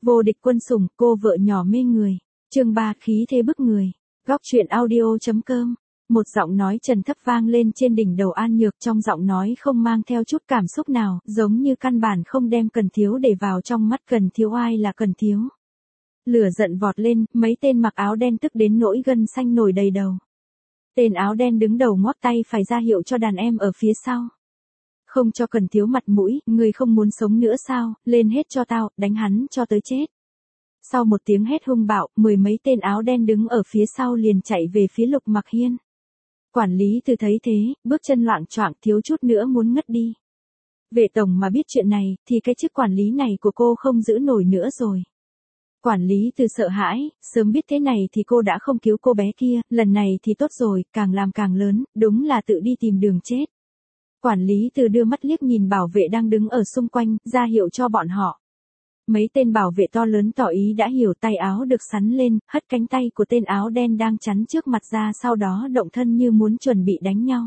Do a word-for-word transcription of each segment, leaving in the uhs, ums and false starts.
Vô địch quân sủng, cô vợ nhỏ mê người. Chương ba khí thế bức người. Góc truyện audio.com. Một giọng nói trầm thấp vang lên trên đỉnh đầu An Nhược, trong giọng nói không mang theo chút cảm xúc nào, giống như căn bản không đem Cần Thiếu để vào trong mắt. Cần Thiếu ai là Cần Thiếu? Lửa giận vọt lên, mấy tên mặc áo đen tức đến nỗi gân xanh nổi đầy đầu. Tên áo đen đứng đầu ngoắc tay phải ra hiệu cho đàn em ở phía sau. Không cho Cần Thiếu mặt mũi, ngươi không muốn sống nữa sao, lên hết cho tao, đánh hắn cho tới chết. Sau một tiếng hét hung bạo, mười mấy tên áo đen đứng ở phía sau liền chạy về phía Lục Mặc Hiên. Quản lý Từ thấy thế, bước chân loạng choạng thiếu chút nữa muốn ngất đi. Vệ tổng mà biết chuyện này, thì cái chức quản lý này của cô không giữ nổi nữa rồi. Quản lý Từ sợ hãi, sớm biết thế này thì cô đã không cứu cô bé kia, lần này thì tốt rồi, càng làm càng lớn, đúng là tự đi tìm đường chết. Quản lý Từ đưa mắt liếc nhìn bảo vệ đang đứng ở xung quanh, ra hiệu cho bọn họ. Mấy tên bảo vệ to lớn tỏ ý đã hiểu, tay áo được sắn lên, hất cánh tay của tên áo đen đang chắn trước mặt ra, sau đó động thân như muốn chuẩn bị đánh nhau.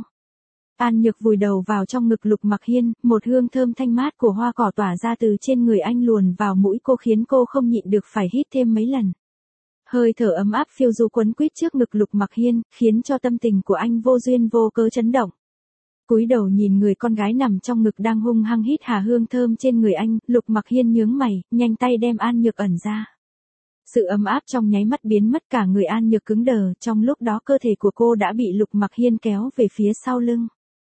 An Nhược vùi đầu vào trong ngực Lục Mặc Hiên, một hương thơm thanh mát của hoa cỏ tỏa ra từ trên người anh luồn vào mũi cô khiến cô không nhịn được phải hít thêm mấy lần. Hơi thở ấm áp phiêu du quấn quýt trước ngực Lục Mặc Hiên, khiến cho tâm tình của anh vô duyên vô cớ chấn động. Cúi đầu nhìn người con gái nằm trong ngực đang hung hăng hít hà hương thơm trên người anh, Lục Mặc Hiên nhướng mày, nhanh tay đem An Nhược ẩn ra. Sự ấm áp trong nháy mắt biến mất, cả người An Nhược cứng đờ, trong lúc đó cơ thể của cô đã bị Lục Mặc Hiên kéo về phía sau lưng.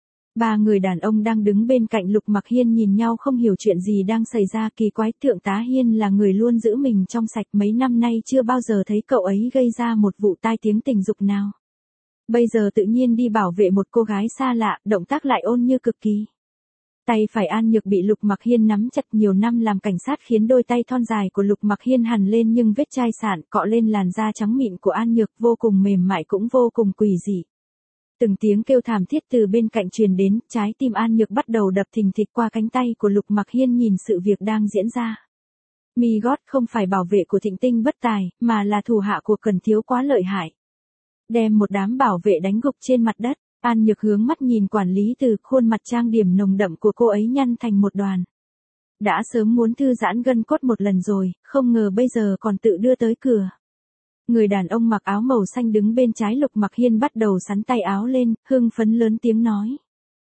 Ba người đàn ông đang đứng bên cạnh Lục Mặc Hiên nhìn nhau không hiểu chuyện gì đang xảy ra. Kỳ quái, Thượng tá Hiên là người luôn giữ mình trong sạch, mấy năm nay chưa bao giờ thấy cậu ấy gây ra một vụ tai tiếng tình dục nào. Bây giờ tự nhiên đi bảo vệ một cô gái xa lạ, động tác lại ôn như cực kỳ. Tay phải An Nhược bị Lục Mặc Hiên nắm chặt, nhiều năm làm cảnh sát khiến đôi tay thon dài của Lục Mặc Hiên hằn lên, nhưng vết chai sạn cọ lên làn da trắng mịn của An Nhược, vô cùng mềm mại cũng vô cùng quỷ dị. Từng tiếng kêu thảm thiết từ bên cạnh truyền đến, trái tim An Nhược bắt đầu đập thình thịch qua cánh tay của Lục Mặc Hiên nhìn sự việc đang diễn ra. Mi gót không phải bảo vệ của Thịnh Tinh Bất Tài, mà là thủ hạ của Cần Thiếu quá lợi hại. Đem một đám bảo vệ đánh gục trên mặt đất, An Nhược hướng mắt nhìn quản lý Từ, khuôn mặt trang điểm nồng đậm của cô ấy nhăn thành một đoàn. Đã sớm muốn thư giãn gân cốt một lần rồi, không ngờ bây giờ còn tự đưa tới cửa. Người đàn ông mặc áo màu xanh đứng bên trái Lục Mặc Hiên bắt đầu xắn tay áo lên, hưng phấn lớn tiếng nói.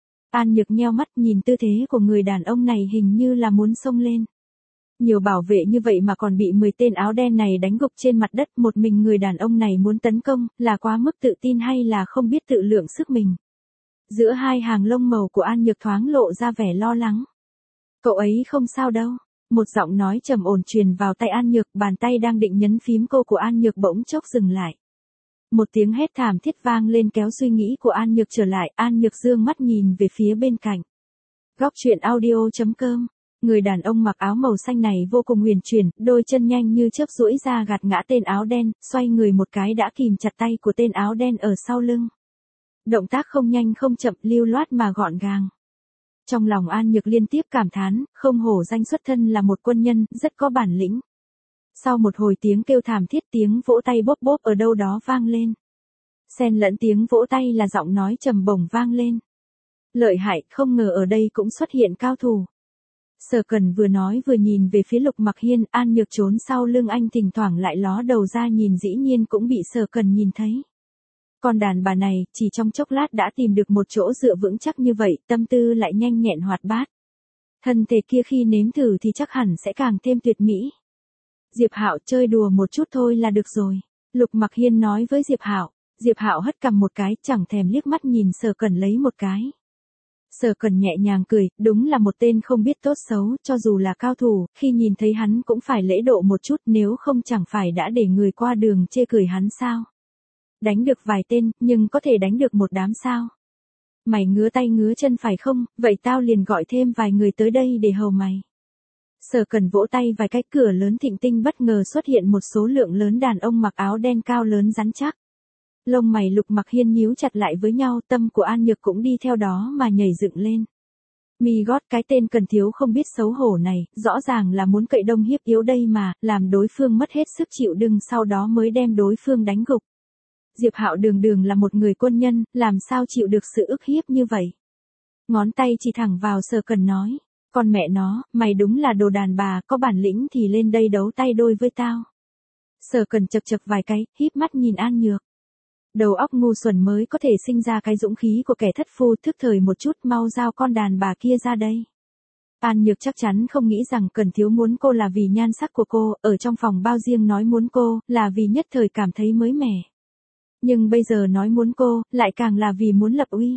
An Nhược nheo mắt nhìn tư thế của người đàn ông này hình như là muốn xông lên. Nhiều bảo vệ như vậy mà còn bị mười tên áo đen này đánh gục trên mặt đất, một mình người đàn ông này muốn tấn công, là quá mức tự tin hay là không biết tự lượng sức mình. Giữa hai hàng lông màu của An Nhược thoáng lộ ra vẻ lo lắng. Cậu ấy không sao đâu. Một giọng nói trầm ổn truyền vào tai An Nhược, bàn tay đang định nhấn phím cô của An Nhược bỗng chốc dừng lại. Một tiếng hét thảm thiết vang lên kéo suy nghĩ của An Nhược trở lại, An Nhược dương mắt nhìn về phía bên cạnh. Góc truyện audio.com. Người đàn ông mặc áo màu xanh này vô cùng huyền chuyển, đôi chân nhanh như chớp duỗi ra gạt ngã tên áo đen, xoay người một cái đã kìm chặt tay của tên áo đen ở sau lưng. Động tác không nhanh không chậm, lưu loát mà gọn gàng. Trong lòng An Nhược liên tiếp cảm thán, không hổ danh xuất thân là một quân nhân, rất có bản lĩnh. Sau một hồi tiếng kêu thảm thiết, tiếng vỗ tay bóp bóp ở đâu đó vang lên. Xen lẫn tiếng vỗ tay là giọng nói trầm bổng vang lên. Lợi hại, không ngờ ở đây cũng xuất hiện cao thủ. Sở Cần vừa nói vừa nhìn về phía Lục Mặc Hiên, An Nhược trốn sau lưng anh thỉnh thoảng lại ló đầu ra nhìn, dĩ nhiên cũng bị Sở Cần nhìn thấy. Còn đàn bà này, chỉ trong chốc lát đã tìm được một chỗ dựa vững chắc như vậy, tâm tư lại nhanh nhẹn hoạt bát. Thân thể kia khi nếm thử thì chắc hẳn sẽ càng thêm tuyệt mỹ. Diệp Hạo, chơi đùa một chút thôi là được rồi. Lục Mặc Hiên nói với Diệp Hạo. Diệp Hạo hất cằm một cái, chẳng thèm liếc mắt nhìn Sở Cần lấy một cái. Sở Cần nhẹ nhàng cười, đúng là một tên không biết tốt xấu, cho dù là cao thủ, khi nhìn thấy hắn cũng phải lễ độ một chút, nếu không chẳng phải đã để người qua đường chê cười hắn sao. Đánh được vài tên, nhưng có thể đánh được một đám sao. Mày ngứa tay ngứa chân phải không, vậy tao liền gọi thêm vài người tới đây để hầu mày. Sở Cần vỗ tay vài cái, cửa lớn Thịnh Tinh bất ngờ xuất hiện một số lượng lớn đàn ông mặc áo đen cao lớn rắn chắc. Lông mày Lục Mặc Hiên nhíu chặt lại với nhau, tâm của An Nhược cũng đi theo đó mà nhảy dựng lên. Mi gót, cái tên Cần Thiếu không biết xấu hổ này, rõ ràng là muốn cậy đông hiếp yếu đây mà, làm đối phương mất hết sức chịu đựng sau đó mới đem đối phương đánh gục. Diệp Hạo đường đường là một người quân nhân, làm sao chịu được sự ức hiếp như vậy. Ngón tay chỉ thẳng vào Sở Cần nói. Con mẹ nó, mày đúng là đồ đàn bà, có bản lĩnh thì lên đây đấu tay đôi với tao. Sở Cần chật chật vài cái, híp mắt nhìn An Nhược. Đầu óc ngu xuẩn mới có thể sinh ra cái dũng khí của kẻ thất phu, thức thời một chút, mau giao con đàn bà kia ra đây. An Nhược chắc chắn không nghĩ rằng Cần Thiếu muốn cô là vì nhan sắc của cô, ở trong phòng bao riêng nói muốn cô, là vì nhất thời cảm thấy mới mẻ. Nhưng bây giờ nói muốn cô, lại càng là vì muốn lập uy.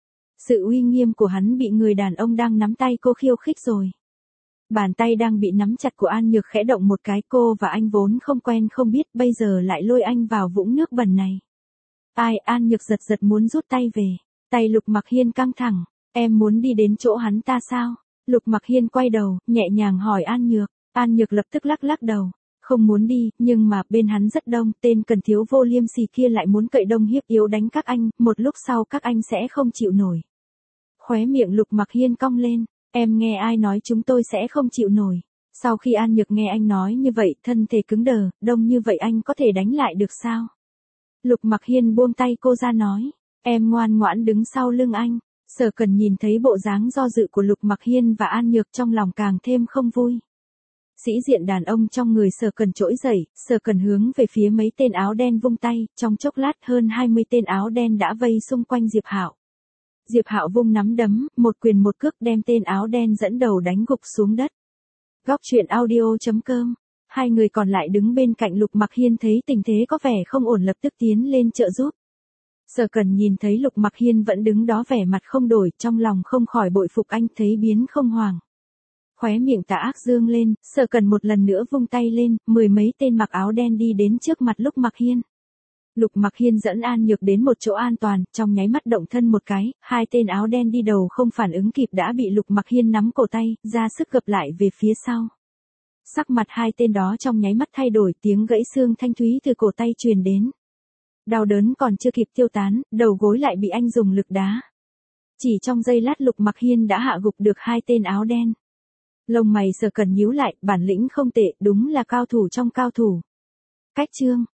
Sự uy nghiêm của hắn bị người đàn ông đang nắm tay cô khiêu khích rồi. Bàn tay đang bị nắm chặt của An Nhược khẽ động một cái, cô và anh vốn không quen không biết, bây giờ lại lôi anh vào vũng nước bẩn này. Ai? An Nhược giật giật muốn rút tay về. Tay Lục Mặc Hiên căng thẳng. Em muốn đi đến chỗ hắn ta sao? Lục Mặc Hiên quay đầu, nhẹ nhàng hỏi An Nhược. An Nhược lập tức lắc lắc đầu. Không muốn đi, nhưng mà bên hắn rất đông, tên Cần Thiếu vô liêm sỉ kia lại muốn cậy đông hiếp yếu đánh các anh, một lúc sau các anh sẽ không chịu nổi. Khóe miệng Lục Mặc Hiên cong lên. Em nghe ai nói chúng tôi sẽ không chịu nổi? Sau khi An Nhược nghe anh nói như vậy, thân thể cứng đờ, đông như vậy anh có thể đánh lại được sao? Lục Mặc Hiên buông tay cô ra nói, em ngoan ngoãn đứng sau lưng anh. Sở Cần nhìn thấy bộ dáng do dự của Lục Mặc Hiên và An Nhược trong lòng càng thêm không vui. Sĩ diện đàn ông trong người Sở Cần trỗi dậy, Sở Cần hướng về phía mấy tên áo đen vung tay, trong chốc lát hơn hai mươi tên áo đen đã vây xung quanh Diệp Hạo. Diệp Hạo vung nắm đấm, một quyền một cước đem tên áo đen dẫn đầu đánh gục xuống đất. Góc truyện audio chấm com. Hai người còn lại đứng bên cạnh Lục Mặc Hiên thấy tình thế có vẻ không ổn lập tức tiến lên trợ giúp. Sở Cần nhìn thấy Lục Mặc Hiên vẫn đứng đó vẻ mặt không đổi, trong lòng không khỏi bội phục anh, thấy biến không hoàng. Khóe miệng tà ác dương lên, Sở Cần một lần nữa vung tay lên, mười mấy tên mặc áo đen đi đến trước mặt Lục Mặc Hiên. Lục Mặc Hiên dẫn An Nhược đến một chỗ an toàn, trong nháy mắt động thân một cái, hai tên áo đen đi đầu không phản ứng kịp đã bị Lục Mặc Hiên nắm cổ tay, ra sức gập lại về phía sau. Sắc mặt hai tên đó trong nháy mắt thay đổi, tiếng gãy xương thanh thúy từ cổ tay truyền đến. Đau đớn còn chưa kịp tiêu tán, đầu gối lại bị anh dùng lực đá. Chỉ trong giây lát Lục Mặc Hiên đã hạ gục được hai tên áo đen. Lông mày Sở Cần nhíu lại, bản lĩnh không tệ, đúng là cao thủ trong cao thủ. Cách chương